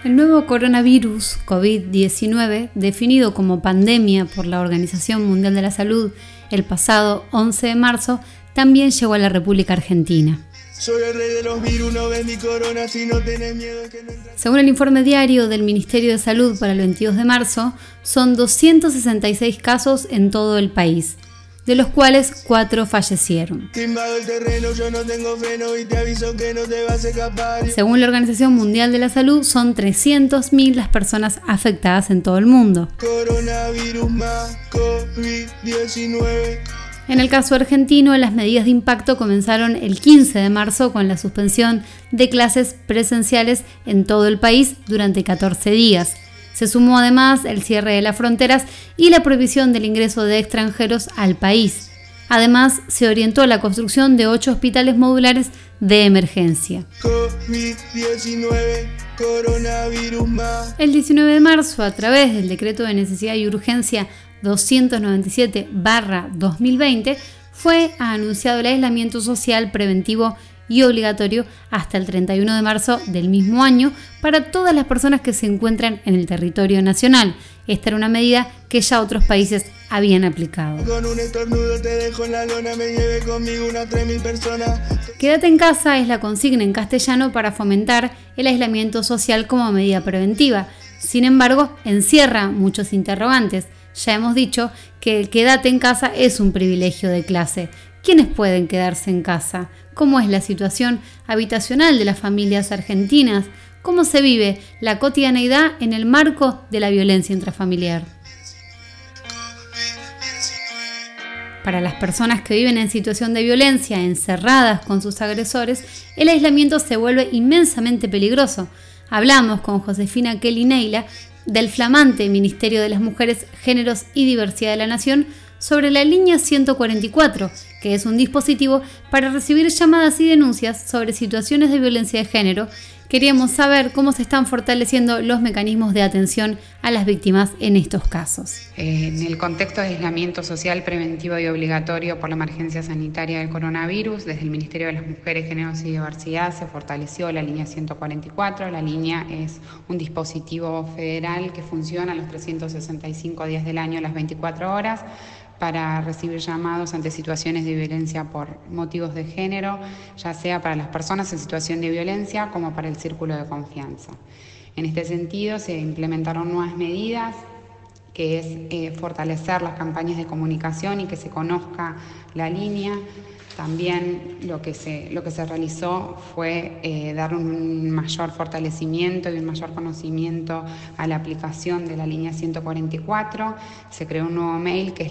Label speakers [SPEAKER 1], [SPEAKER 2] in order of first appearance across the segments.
[SPEAKER 1] El nuevo coronavirus COVID-19, definido como pandemia por la Organización Mundial de la Salud el pasado 11 de marzo, también llegó a la República Argentina.
[SPEAKER 2] Soy el rey de los virus, no ves mi corona, si no tenés miedo que no entras.
[SPEAKER 1] Según el informe diario del Ministerio de Salud para el 22 de marzo, son 266 casos en todo el país, de los cuales 4 fallecieron.
[SPEAKER 2] Te invado el terreno, yo no tengo freno y te aviso que no te vas a escapar.
[SPEAKER 1] Según la Organización Mundial de la Salud, son 300.000 las personas afectadas en todo el mundo.
[SPEAKER 2] Coronavirus más COVID-19.
[SPEAKER 1] En el caso argentino, las medidas de impacto comenzaron el 15 de marzo con la suspensión de clases presenciales en todo el país durante 14 días. Se sumó además el cierre de las fronteras y la prohibición del ingreso de extranjeros al país. Además, se orientó la construcción de 8 hospitales modulares de emergencia.
[SPEAKER 2] COVID-19, coronavirus más.
[SPEAKER 1] El 19 de marzo, a través del Decreto de Necesidad y Urgencia 297/2020, fue anunciado el aislamiento social preventivo y obligatorio hasta el 31 de marzo del mismo año para todas las personas que se encuentran en el territorio nacional. Esta era una medida que ya otros países habían aplicado.
[SPEAKER 2] Con un estornudo te dejo en la lona, me lleve conmigo unas 3.000 personas.
[SPEAKER 1] Quédate en casa es la consigna en castellano para fomentar el aislamiento social como medida preventiva. Sin embargo, encierra muchos interrogantes. Ya hemos dicho que el quédate en casa es un privilegio de clase. ¿Quiénes pueden quedarse en casa? ¿Cómo es la situación habitacional de las familias argentinas? ¿Cómo se vive la cotidianeidad en el marco de la violencia intrafamiliar? Para las personas que viven en situación de violencia, encerradas con sus agresores, el aislamiento se vuelve inmensamente peligroso. Hablamos con Josefina Kelly Neila del flamante Ministerio de las Mujeres, Géneros y Diversidad de la Nación sobre la línea 144, que es un dispositivo para recibir llamadas y denuncias sobre situaciones de violencia de género. Queríamos saber cómo se están fortaleciendo los mecanismos de atención a las víctimas en estos casos.
[SPEAKER 3] En el contexto de aislamiento social preventivo y obligatorio por la emergencia sanitaria del coronavirus, desde el Ministerio de las Mujeres, Géneros y Diversidad se fortaleció la línea 144. La línea es un dispositivo federal que funciona los 365 días del año, las 24 horas, para recibir llamados ante situaciones de violencia por motivos de género, ya sea para las personas en situación de violencia como para el círculo de confianza. En este sentido, se implementaron nuevas medidas, que es fortalecer las campañas de comunicación y que se conozca la línea. También lo que se realizó fue dar un mayor fortalecimiento y un mayor conocimiento a la aplicación de la línea 144. Se creó un nuevo mail que es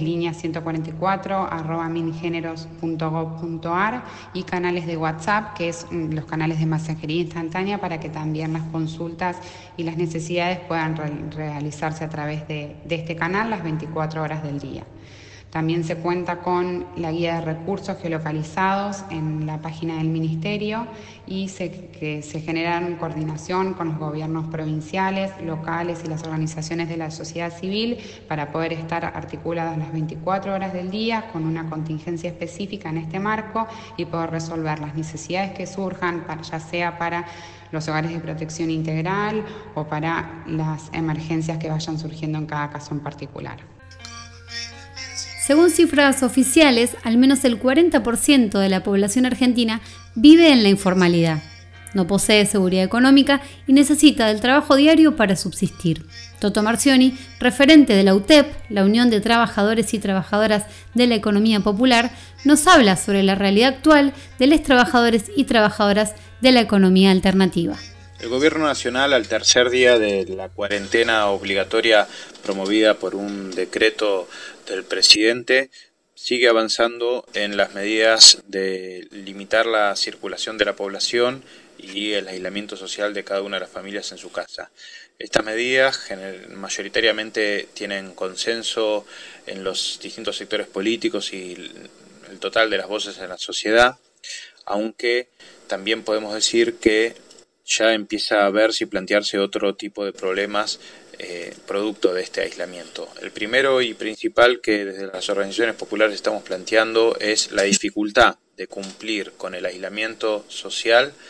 [SPEAKER 3] línea144@mingeneros.gov.ar y canales de WhatsApp, que es los canales de mensajería instantánea, para que también las consultas y las necesidades puedan realizarse a través de este canal las 24 horas del día. También se cuenta con la guía de recursos geolocalizados en la página del Ministerio y que se genera en coordinación con los gobiernos provinciales, locales y las organizaciones de la sociedad civil para poder estar articuladas las 24 horas del día con una contingencia específica en este marco y poder resolver las necesidades que surjan, ya sea para los hogares de protección integral o para las emergencias que vayan surgiendo en cada caso en particular.
[SPEAKER 1] Según cifras oficiales, al menos el 40% de la población argentina vive en la informalidad. No posee seguridad económica y necesita del trabajo diario para subsistir. Toto Marcioni, referente de la UTEP, la Unión de Trabajadores y Trabajadoras de la Economía Popular, nos habla sobre la realidad actual de los trabajadores y trabajadoras de la economía alternativa.
[SPEAKER 4] El Gobierno Nacional, al tercer día de la cuarentena obligatoria promovida por un decreto del presidente, sigue avanzando en las medidas de limitar la circulación de la población y el aislamiento social de cada una de las familias en su casa. Estas medidas mayoritariamente tienen consenso en los distintos sectores políticos y el total de las voces en la sociedad, aunque también podemos decir que ya empieza a verse y plantearse otro tipo de problemas producto de este aislamiento. El primero y principal que desde las organizaciones populares estamos planteando es la dificultad de cumplir con el aislamiento social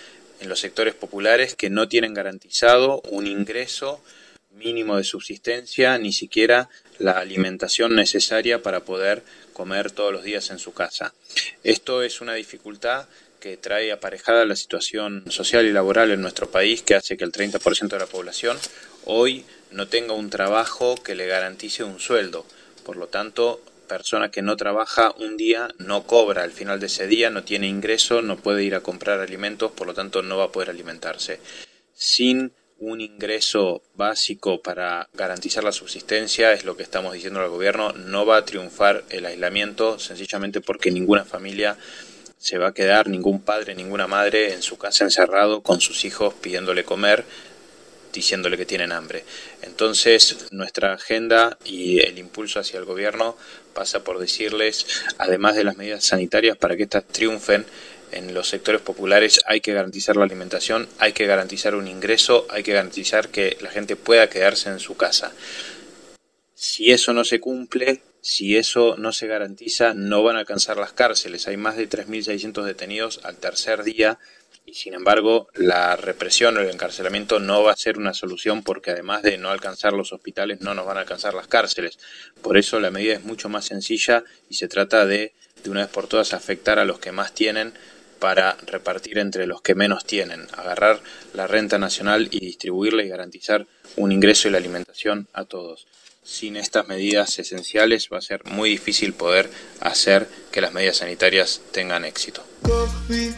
[SPEAKER 4] en los sectores populares que no tienen garantizado un ingreso mínimo de subsistencia, ni siquiera la alimentación necesaria para poder comer todos los días en su casa. Esto es una dificultad que trae aparejada la situación social y laboral en nuestro país, que hace que el 30% de la población hoy no tenga un trabajo que le garantice un sueldo. Por lo tanto, persona que no trabaja un día no cobra al final de ese día, no tiene ingreso, no puede ir a comprar alimentos, por lo tanto no va a poder alimentarse. Sin un ingreso básico para garantizar la subsistencia, es lo que estamos diciendo al gobierno, no va a triunfar el aislamiento, sencillamente porque ninguna familia se va a quedar, ningún padre, ninguna madre en su casa encerrado con sus hijos pidiéndole comer, diciéndole que tienen hambre. Entonces, nuestra agenda y el impulso hacia el gobierno pasa por decirles, además de las medidas sanitarias, para que estas triunfen en los sectores populares, hay que garantizar la alimentación, hay que garantizar un ingreso, hay que garantizar que la gente pueda quedarse en su casa. Si eso no se cumple, si eso no se garantiza, no van a alcanzar las cárceles. Hay más de 3.600 detenidos al tercer día y, sin embargo, la represión o el encarcelamiento no va a ser una solución, porque además de no alcanzar los hospitales, no nos van a alcanzar las cárceles. Por eso la medida es mucho más sencilla y se trata de una vez por todas, afectar a los que más tienen para repartir entre los que menos tienen, agarrar la renta nacional y distribuirla y garantizar un ingreso y la alimentación a todos. Sin estas medidas esenciales va a ser muy difícil poder hacer que las medidas sanitarias tengan éxito.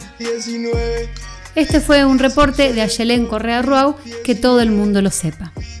[SPEAKER 1] Este fue un reporte de Ayelén Correa Ruau, que todo el mundo lo sepa.